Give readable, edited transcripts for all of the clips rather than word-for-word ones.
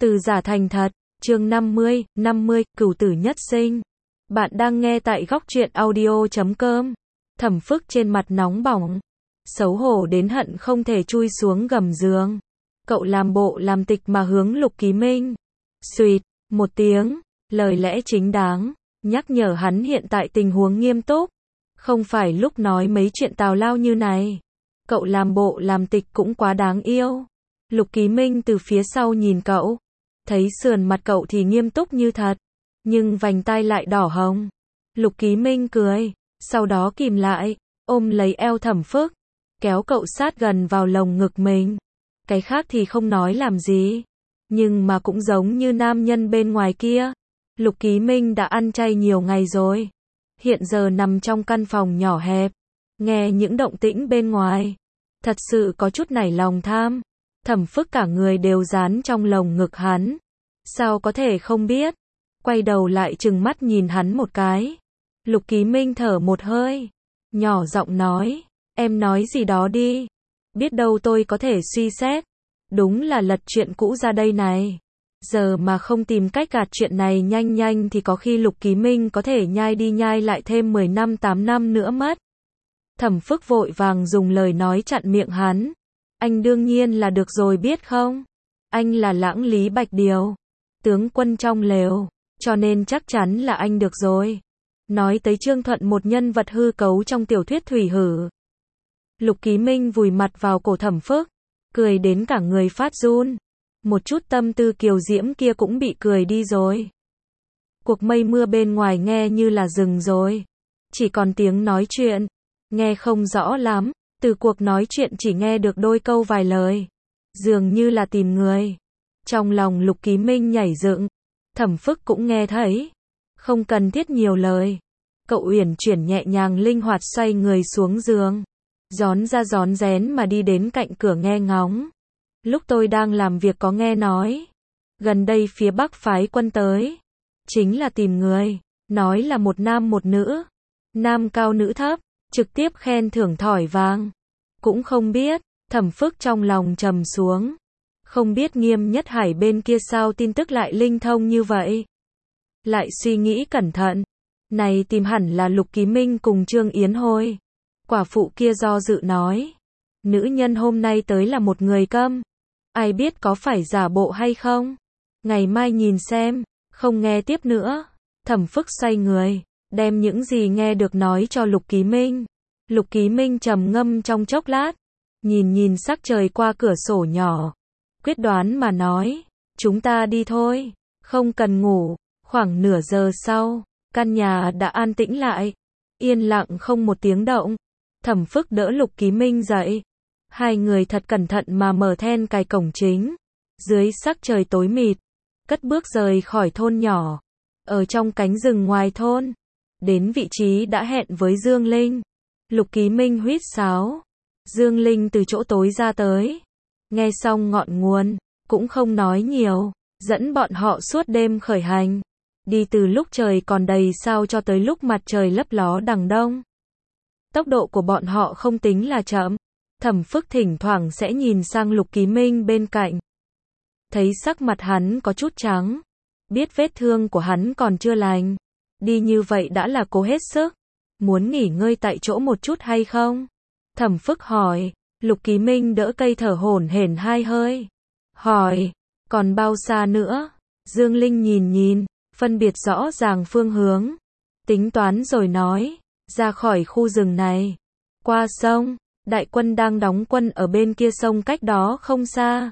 Từ giả thành thật, chương 50, cửu tử nhất sinh. Bạn đang nghe tại góc truyện audio.com. Thẩm Phức trên mặt nóng bỏng, xấu hổ đến hận không thể chui xuống gầm giường. Cậu làm bộ làm tịch mà hướng Lục Ký Minh. Xuỵt, một tiếng, lời lẽ chính đáng, nhắc nhở hắn hiện tại tình huống nghiêm túc. Không phải lúc nói mấy chuyện tào lao như này. Cậu làm bộ làm tịch cũng quá đáng yêu. Lục Ký Minh từ phía sau nhìn cậu. Thấy sườn mặt cậu thì nghiêm túc như thật, nhưng vành tai lại đỏ hồng. Lục Ký Minh cười, sau đó kìm lại, ôm lấy eo Thẩm Phức, kéo cậu sát gần vào lồng ngực mình. Cái khác thì không nói làm gì, nhưng mà cũng giống như nam nhân bên ngoài kia. Lục Ký Minh đã ăn chay nhiều ngày rồi, hiện giờ nằm trong căn phòng nhỏ hẹp, nghe những động tĩnh bên ngoài, thật sự có chút nảy lòng tham. Thẩm Phức cả người đều dán trong lồng ngực hắn, sao có thể không biết. Quay đầu lại trừng mắt nhìn hắn một cái. Lục Ký Minh thở một hơi, nhỏ giọng nói, em nói gì đó đi, biết đâu tôi có thể suy xét. Đúng là lật chuyện cũ ra đây này. Giờ mà không tìm cách gạt chuyện này nhanh nhanh thì có khi Lục Ký Minh có thể nhai đi nhai lại thêm 10 năm 8 năm nữa mất. Thẩm Phức vội vàng dùng lời nói chặn miệng hắn. Anh đương nhiên là được rồi biết không? Anh là Lãng Lý Bạch Điều, tướng quân trong lều, cho nên chắc chắn là anh được rồi. Nói tới Trương Thuận, một nhân vật hư cấu trong tiểu thuyết Thủy Hử. Lục Ký Minh vùi mặt vào cổ Thẩm Phức, cười đến cả người phát run. Một chút tâm tư kiều diễm kia cũng bị cười đi rồi. Cuộc mây mưa bên ngoài nghe như là dừng rồi, chỉ còn tiếng nói chuyện, nghe không rõ lắm. Từ cuộc nói chuyện chỉ nghe được đôi câu vài lời, dường như là tìm người. Trong lòng Lục Ký Minh nhảy dựng, Thẩm Phức cũng nghe thấy, không cần thiết nhiều lời. Cậu uyển chuyển nhẹ nhàng linh hoạt xoay người xuống giường, rón ra rón rén mà đi đến cạnh cửa nghe ngóng. Lúc tôi đang làm việc có nghe nói, gần đây phía Bắc phái quân tới, chính là tìm người, nói là một nam một nữ, nam cao nữ thấp, trực tiếp khen thưởng thỏi vàng. Cũng không biết, Thẩm Phức trong lòng trầm xuống. Không biết Nghiêm Nhất Hải bên kia sao tin tức lại linh thông như vậy. Lại suy nghĩ cẩn thận, này tìm hẳn là Lục Ký Minh cùng Trương Yến Hôi. Quả phụ kia do dự nói, nữ nhân hôm nay tới là một người câm, ai biết có phải giả bộ hay không. Ngày mai nhìn xem. Không nghe tiếp nữa. Thẩm Phức xoay người, đem những gì nghe được nói cho Lục Ký Minh. Lục Ký Minh trầm ngâm trong chốc lát, nhìn sắc trời qua cửa sổ nhỏ, quyết đoán mà nói, chúng ta đi thôi, không cần ngủ. Khoảng nửa giờ sau, căn nhà đã an tĩnh lại, yên lặng không một tiếng động. Thẩm Phức đỡ Lục Ký Minh dậy, hai người thật cẩn thận mà mở then cài cổng chính. Dưới sắc trời tối mịt, cất bước rời khỏi thôn nhỏ, ở trong cánh rừng ngoài thôn, đến vị trí đã hẹn với Dương Linh. Lục Ký Minh huýt sáo, Dương Linh từ chỗ tối ra tới, nghe xong ngọn nguồn, cũng không nói nhiều, dẫn bọn họ suốt đêm khởi hành, đi từ lúc trời còn đầy sao cho tới lúc mặt trời lấp ló đằng đông. Tốc độ của bọn họ không tính là chậm. Thẩm Phức thỉnh thoảng sẽ nhìn sang Lục Ký Minh bên cạnh, thấy sắc mặt hắn có chút trắng, biết vết thương của hắn còn chưa lành, đi như vậy đã là cố hết sức. Muốn nghỉ ngơi tại chỗ một chút hay không? Thẩm Phức hỏi. Lục Ký Minh đỡ cây thở hổn hển hai hơi, hỏi, còn bao xa nữa? Dương Linh nhìn, phân biệt rõ ràng phương hướng, tính toán rồi nói, ra khỏi khu rừng này, qua sông, đại quân đang đóng quân ở bên kia sông cách đó không xa.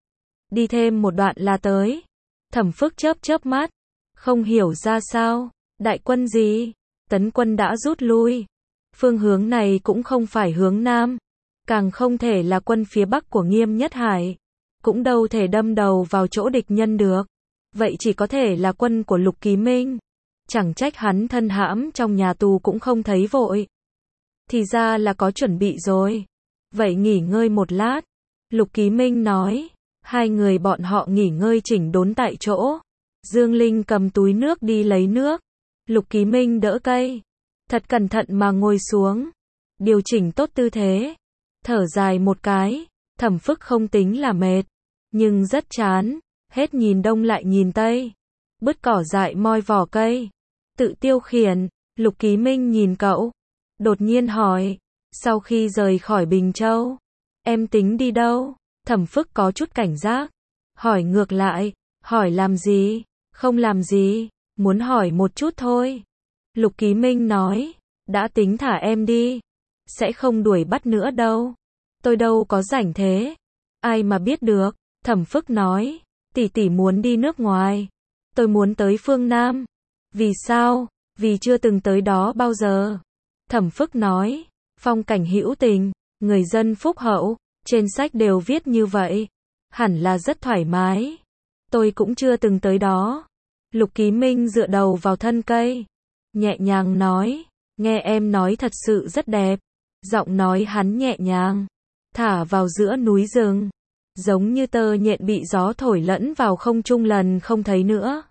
Đi thêm một đoạn là tới. Thẩm Phức chớp mắt, không hiểu ra sao, đại quân gì? Tấn quân đã rút lui. Phương hướng này cũng không phải hướng Nam, càng không thể là quân phía Bắc của Nghiêm Nhất Hải, cũng đâu thể đâm đầu vào chỗ địch nhân được. Vậy chỉ có thể là quân của Lục Ký Minh. Chẳng trách hắn thân hãm trong nhà tù cũng không thấy vội. Thì ra là có chuẩn bị rồi. Vậy nghỉ ngơi một lát. Lục Ký Minh nói. Hai người bọn họ nghỉ ngơi chỉnh đốn tại chỗ. Dương Linh cầm túi nước đi lấy nước. Lục Ký Minh đỡ cây, thật cẩn thận mà ngồi xuống, điều chỉnh tốt tư thế, thở dài một cái. Thẩm Phức không tính là mệt, nhưng rất chán, Hết nhìn đông lại nhìn tây. Bứt cỏ dại moi vỏ cây. Tự tiêu khiển. Lục Ký Minh nhìn cậu. Đột nhiên hỏi. Sau khi rời khỏi Bình Châu, em tính đi đâu? Thẩm Phức có chút cảnh giác. Hỏi ngược lại. Hỏi làm gì? Không làm gì. Muốn hỏi một chút thôi. Lục Ký Minh nói. Đã tính thả em đi. Sẽ không đuổi bắt nữa đâu. Tôi đâu có rảnh thế. Ai mà biết được. Thẩm Phức nói. Tỷ tỷ muốn đi nước ngoài. Tôi muốn tới phương Nam. Vì sao? Vì chưa từng tới đó bao giờ. Thẩm Phức nói. Phong cảnh hữu tình, người dân phúc hậu, trên sách đều viết như vậy. Hẳn là rất thoải mái. Tôi cũng chưa từng tới đó. Lục Ký Minh dựa đầu vào thân cây. Nhẹ nhàng nói. Nghe em nói thật sự rất đẹp. Giọng nói hắn nhẹ nhàng. Thả vào giữa núi rừng. Giống như tơ nhện bị gió thổi lẫn vào không trung lần không thấy nữa.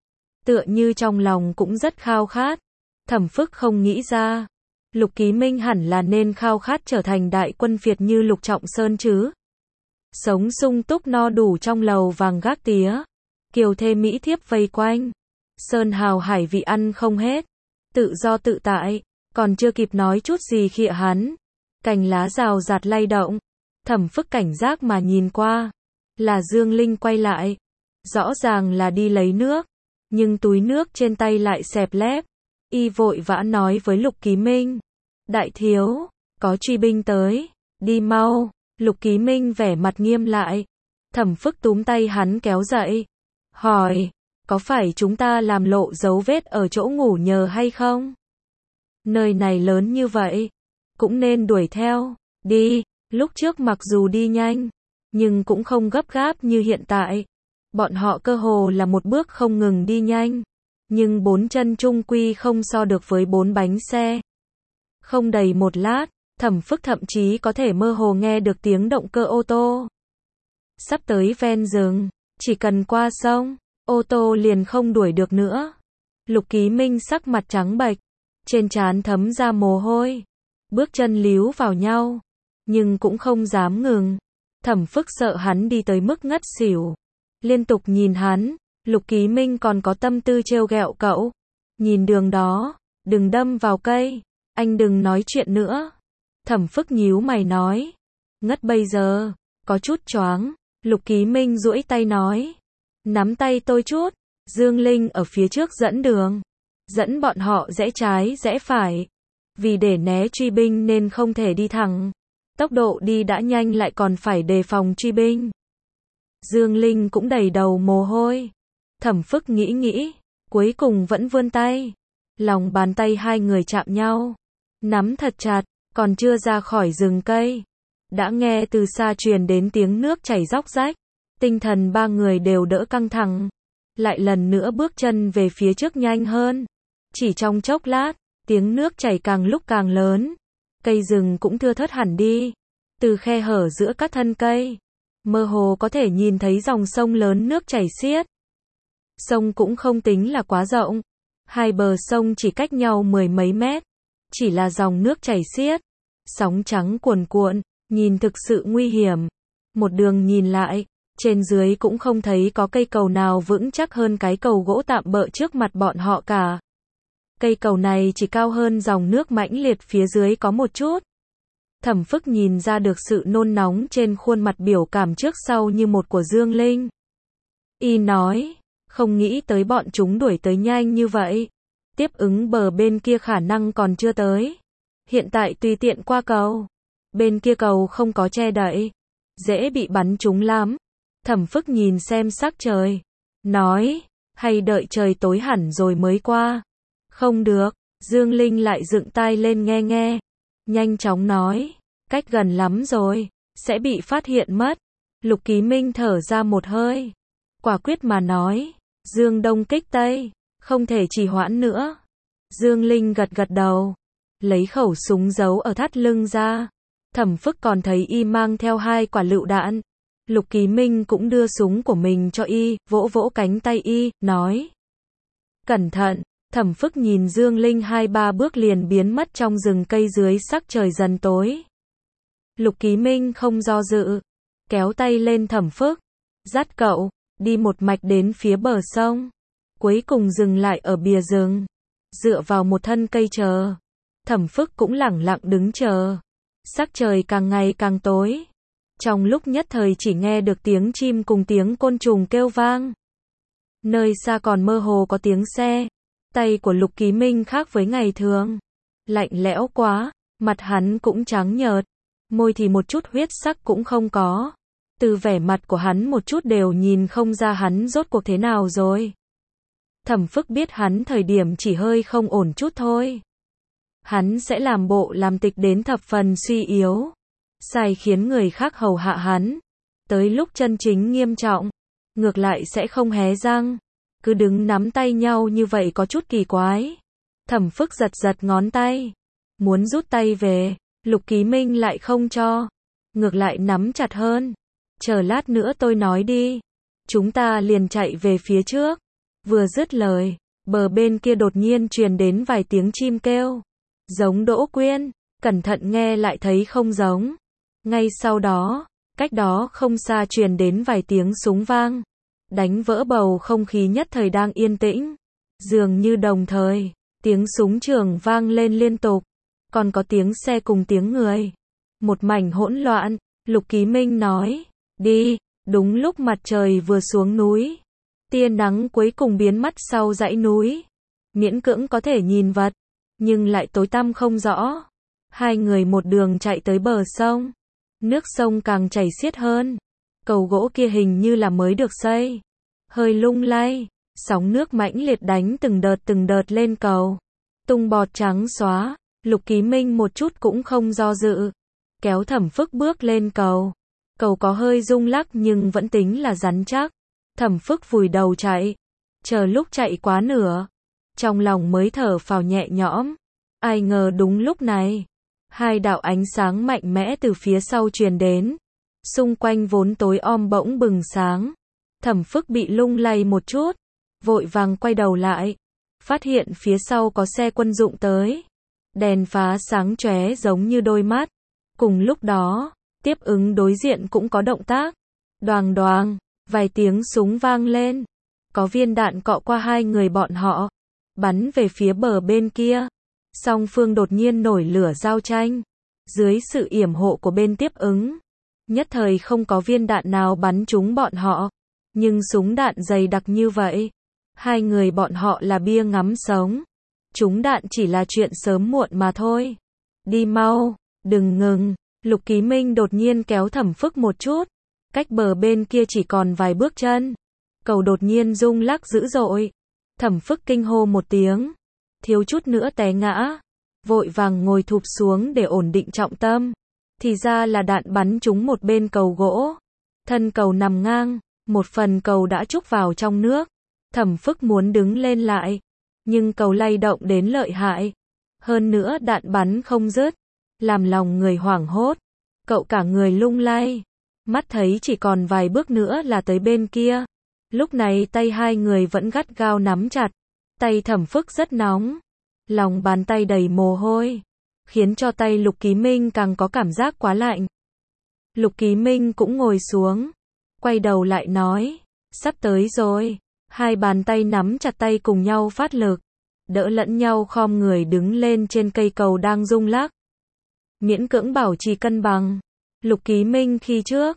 Tựa như trong lòng cũng rất khao khát. Thẩm Phức không nghĩ ra. Lục Ký Minh hẳn là nên khao khát trở thành đại quân phiệt như Lục Trọng Sơn chứ. Sống sung túc no đủ trong lầu vàng gác tía. Kiều thê mỹ thiếp vây quanh. Sơn hào hải vị ăn không hết. Tự do tự tại. Còn chưa kịp nói chút gì khịa hắn. Cành lá rào rạt lay động. Thẩm Phức cảnh giác mà nhìn qua. Là Dương Linh quay lại. Rõ ràng là đi lấy nước. Nhưng túi nước trên tay lại xẹp lép. Y vội vã nói với Lục Ký Minh. Đại thiếu, có truy binh tới. Đi mau. Lục Ký Minh vẻ mặt nghiêm lại. Thẩm Phức túm tay hắn kéo dậy. Hỏi, có phải chúng ta làm lộ dấu vết ở chỗ ngủ nhờ hay không? Nơi này lớn như vậy. Cũng nên đuổi theo. Đi. Lúc trước mặc dù đi nhanh, nhưng cũng không gấp gáp như hiện tại. Bọn họ cơ hồ là một bước không ngừng đi nhanh. Nhưng 4 chân chung quy không so được với 4 bánh xe. Không đầy một lát, Thẩm Phức thậm chí có thể mơ hồ nghe được tiếng động cơ ô tô. Sắp tới ven rừng, chỉ cần qua sông, ô tô liền không đuổi được nữa. Lục Ký Minh sắc mặt trắng bệch, trên trán thấm ra mồ hôi. Bước chân líu vào nhau, nhưng cũng không dám ngừng. Thẩm Phức sợ hắn đi tới mức ngất xỉu. Liên tục nhìn hắn. Lục Ký Minh còn có tâm tư trêu ghẹo cậu. Nhìn đường đó, đừng đâm vào cây. Anh đừng nói chuyện nữa. Thẩm Phức nhíu mày nói. Ngất bây giờ, có chút choáng. Lục Ký Minh duỗi tay nói. Nắm tay tôi chút. Dương Linh ở phía trước dẫn đường. Dẫn bọn họ rẽ trái rẽ phải. Vì để né truy binh nên không thể đi thẳng. Tốc độ đi đã nhanh lại còn phải đề phòng truy binh. Dương Linh cũng đầy đầu mồ hôi. Thẩm Phức nghĩ, cuối cùng vẫn vươn tay. Lòng bàn tay hai người chạm nhau. Nắm thật chặt, còn chưa ra khỏi rừng cây. Đã nghe từ xa truyền đến tiếng nước chảy róc rách. Tinh thần ba người đều đỡ căng thẳng. Lại lần nữa bước chân về phía trước nhanh hơn. Chỉ trong chốc lát, tiếng nước chảy càng lúc càng lớn. Cây rừng cũng thưa thớt hẳn đi. Từ khe hở giữa các thân cây, mơ hồ có thể nhìn thấy dòng sông lớn nước chảy xiết. Sông cũng không tính là quá rộng. Hai bờ sông chỉ cách nhau 10 mấy mét. Chỉ là dòng nước chảy xiết. Sóng trắng cuồn cuộn, nhìn thực sự nguy hiểm. Một đường nhìn lại, trên dưới cũng không thấy có cây cầu nào vững chắc hơn cái cầu gỗ tạm bợ trước mặt bọn họ cả. Cây cầu này chỉ cao hơn dòng nước mãnh liệt phía dưới có một chút. Thẩm Phức nhìn ra được sự nôn nóng trên khuôn mặt biểu cảm trước sau như một của Dương Linh. Y nói, không nghĩ tới bọn chúng đuổi tới nhanh như vậy. Tiếp ứng bờ bên kia khả năng còn chưa tới. Hiện tại tùy tiện qua cầu. Bên kia cầu không có che đậy. Dễ bị bắn trúng lắm. Thẩm Phức nhìn xem sắc trời. Nói, hay đợi trời tối hẳn rồi mới qua. Không được, Dương Linh lại dựng tai lên nghe. Nhanh chóng nói, cách gần lắm rồi, sẽ bị phát hiện mất. Lục Ký Minh thở ra một hơi. Quả quyết mà nói, Dương Đông kích Tây, không thể trì hoãn nữa. Dương Linh gật đầu, lấy khẩu súng giấu ở thắt lưng ra. Thẩm Phức còn thấy y mang theo 2 quả lựu đạn. Lục Ký Minh cũng đưa súng của mình cho y, vỗ vỗ cánh tay y, nói. Cẩn thận. Thẩm Phức nhìn Dương Linh 2-3 bước liền biến mất trong rừng cây dưới sắc trời dần tối. Lục Ký Minh không do dự, kéo tay lên Thẩm Phức, dắt cậu, đi một mạch đến phía bờ sông, cuối cùng dừng lại ở bìa rừng, dựa vào một thân cây chờ. Thẩm Phức cũng lẳng lặng đứng chờ. Sắc trời càng ngày càng tối. Trong lúc nhất thời chỉ nghe được tiếng chim cùng tiếng côn trùng kêu vang. Nơi xa còn mơ hồ có tiếng xe. Tay của Lục Ký Minh khác với ngày thường. Lạnh lẽo quá, mặt hắn cũng trắng nhợt. Môi thì một chút huyết sắc cũng không có. Từ vẻ mặt của hắn một chút đều nhìn không ra hắn rốt cuộc thế nào rồi. Thẩm Phức biết hắn thời điểm chỉ hơi không ổn chút thôi. Hắn sẽ làm bộ làm tịch đến thập phần suy yếu. Sai khiến người khác hầu hạ hắn. Tới lúc chân chính nghiêm trọng, ngược lại sẽ không hé răng. Cứ đứng nắm tay nhau như vậy có chút kỳ quái. Thẩm Phức giật giật ngón tay. Muốn rút tay về, Lục Ký Minh lại không cho. Ngược lại nắm chặt hơn. Chờ lát nữa tôi nói đi. Chúng ta liền chạy về phía trước. Vừa dứt lời, bờ bên kia đột nhiên truyền đến vài tiếng chim kêu. Giống Đỗ Quyên, cẩn thận nghe lại thấy không giống. Ngay sau đó, cách đó không xa truyền đến vài tiếng súng vang. Đánh vỡ bầu không khí nhất thời đang yên tĩnh. Dường như đồng thời, tiếng súng trường vang lên liên tục. Còn có tiếng xe cùng tiếng người. Một mảnh hỗn loạn, Lục Ký Minh nói, đi, đúng lúc mặt trời vừa xuống núi. Tia nắng cuối cùng biến mất sau dãy núi. Miễn cưỡng có thể nhìn vật, nhưng lại tối tăm không rõ. Hai người một đường chạy tới bờ sông. Nước sông càng chảy xiết hơn. Cầu gỗ kia hình như là mới được xây. Hơi lung lay, sóng nước mãnh liệt đánh từng đợt lên cầu. Tung bọt trắng xóa, Lục Ký Minh một chút cũng không do dự. Kéo Thẩm Phức bước lên cầu. Cầu có hơi rung lắc nhưng vẫn tính là rắn chắc. Thẩm Phức vùi đầu chạy. Chờ lúc chạy quá nửa, trong lòng mới thở phào nhẹ nhõm. Ai ngờ đúng lúc này, hai đạo ánh sáng mạnh mẽ từ phía sau truyền đến. Xung quanh vốn tối om bỗng bừng sáng. Thẩm Phức bị lung lay một chút, vội vàng quay đầu lại. Phát hiện phía sau có xe quân dụng tới. Đèn phá sáng chóe giống như đôi mắt. Cùng lúc đó, tiếp ứng đối diện cũng có động tác. Đoàng đoàng, vài tiếng súng vang lên. Có viên đạn cọ qua hai người bọn họ, bắn về phía bờ bên kia. Song phương đột nhiên nổi lửa giao tranh. Dưới sự yểm hộ của bên tiếp ứng, nhất thời không có viên đạn nào bắn trúng bọn họ. Nhưng súng đạn dày đặc như vậy, hai người bọn họ là bia ngắm sống. Trúng đạn chỉ là chuyện sớm muộn mà thôi. Đi mau, đừng ngừng. Lục Ký Minh đột nhiên kéo Thẩm Phức một chút. Cách bờ bên kia chỉ còn vài bước chân. Cầu đột nhiên rung lắc dữ dội. Thẩm Phức kinh hô một tiếng. Thiếu chút nữa té ngã. Vội vàng ngồi thụp xuống để ổn định trọng tâm. Thì ra là đạn bắn trúng một bên cầu gỗ. Thân cầu nằm ngang. Một phần cầu đã trúc vào trong nước. Thẩm Phức muốn đứng lên lại. Nhưng cầu lay động đến lợi hại. Hơn nữa đạn bắn không dứt. Làm lòng người hoảng hốt. Cậu cả người lung lay. Mắt thấy chỉ còn vài bước nữa là tới bên kia. Lúc này tay hai người vẫn gắt gao nắm chặt. Tay Thẩm Phức rất nóng. Lòng bàn tay đầy mồ hôi. Khiến cho tay Lục Ký Minh càng có cảm giác quá lạnh. Lục Ký Minh cũng ngồi xuống. Quay đầu lại nói. Sắp tới rồi. Hai bàn tay nắm chặt tay cùng nhau phát lực. Đỡ lẫn nhau khom người đứng lên trên cây cầu đang rung lắc. Miễn cưỡng bảo trì cân bằng. Lục Ký Minh khi trước.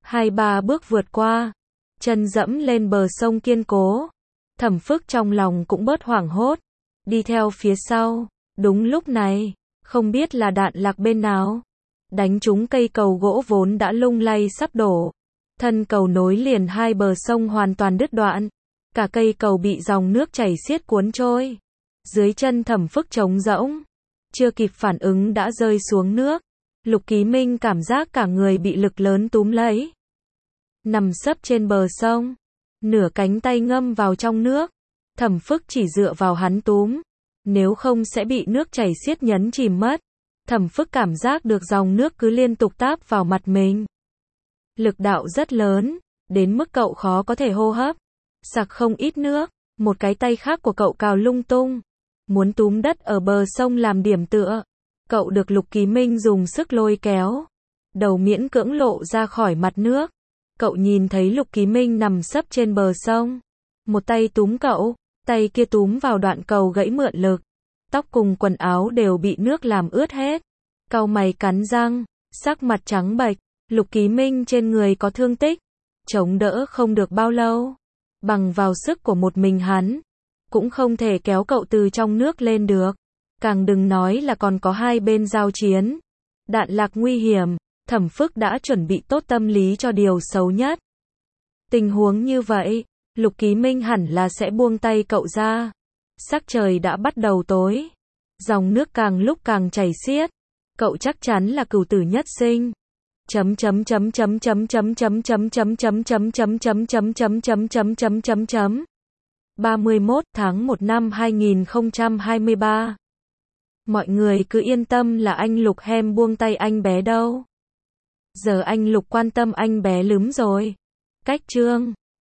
2-3 bước vượt qua. Chân dẫm lên bờ sông kiên cố. Thẩm Phức trong lòng cũng bớt hoảng hốt. Đi theo phía sau. Đúng lúc này, không biết là đạn lạc bên nào. Đánh trúng cây cầu gỗ vốn đã lung lay sắp đổ. Thân cầu nối liền hai bờ sông hoàn toàn đứt đoạn. Cả cây cầu bị dòng nước chảy xiết cuốn trôi. Dưới chân Thẩm Phức trống rỗng. Chưa kịp phản ứng đã rơi xuống nước. Lục Ký Minh cảm giác cả người bị lực lớn túm lấy. Nằm sấp trên bờ sông. Nửa cánh tay ngâm vào trong nước. Thẩm Phức chỉ dựa vào hắn túm. Nếu không sẽ bị nước chảy xiết nhấn chìm mất. Thẩm Phức cảm giác được dòng nước cứ liên tục táp vào mặt mình. Lực đạo rất lớn. Đến mức cậu khó có thể hô hấp. Sặc không ít nước. Một cái tay khác của cậu cào lung tung. Muốn túm đất ở bờ sông làm điểm tựa. Cậu được Lục Ký Minh dùng sức lôi kéo. Đầu miễn cưỡng lộ ra khỏi mặt nước. Cậu nhìn thấy Lục Ký Minh nằm sấp trên bờ sông. Một tay túm cậu, tay kia túm vào đoạn cầu gãy mượn lực. Tóc cùng quần áo đều bị nước làm ướt hết. Cau mày cắn răng, sắc mặt trắng bệch. Lục Ký Minh trên người có thương tích, chống đỡ không được bao lâu. Bằng vào sức của một mình hắn, cũng không thể kéo cậu từ trong nước lên được. Càng đừng nói là còn có hai bên giao chiến. Đạn lạc nguy hiểm, Thẩm Phức đã chuẩn bị tốt tâm lý cho điều xấu nhất. Tình huống như vậy, Lục Ký Minh hẳn là sẽ buông tay cậu ra. Sắc trời đã bắt đầu tối. Dòng nước càng lúc càng chảy xiết. Cậu chắc chắn là cửu tử nhất sinh. 31 tháng 1 năm 2023. Mọi người cứ yên tâm là anh Lục hem buông tay anh bé đâu. Giờ anh Lục quan tâm anh bé lắm rồi. Cách chương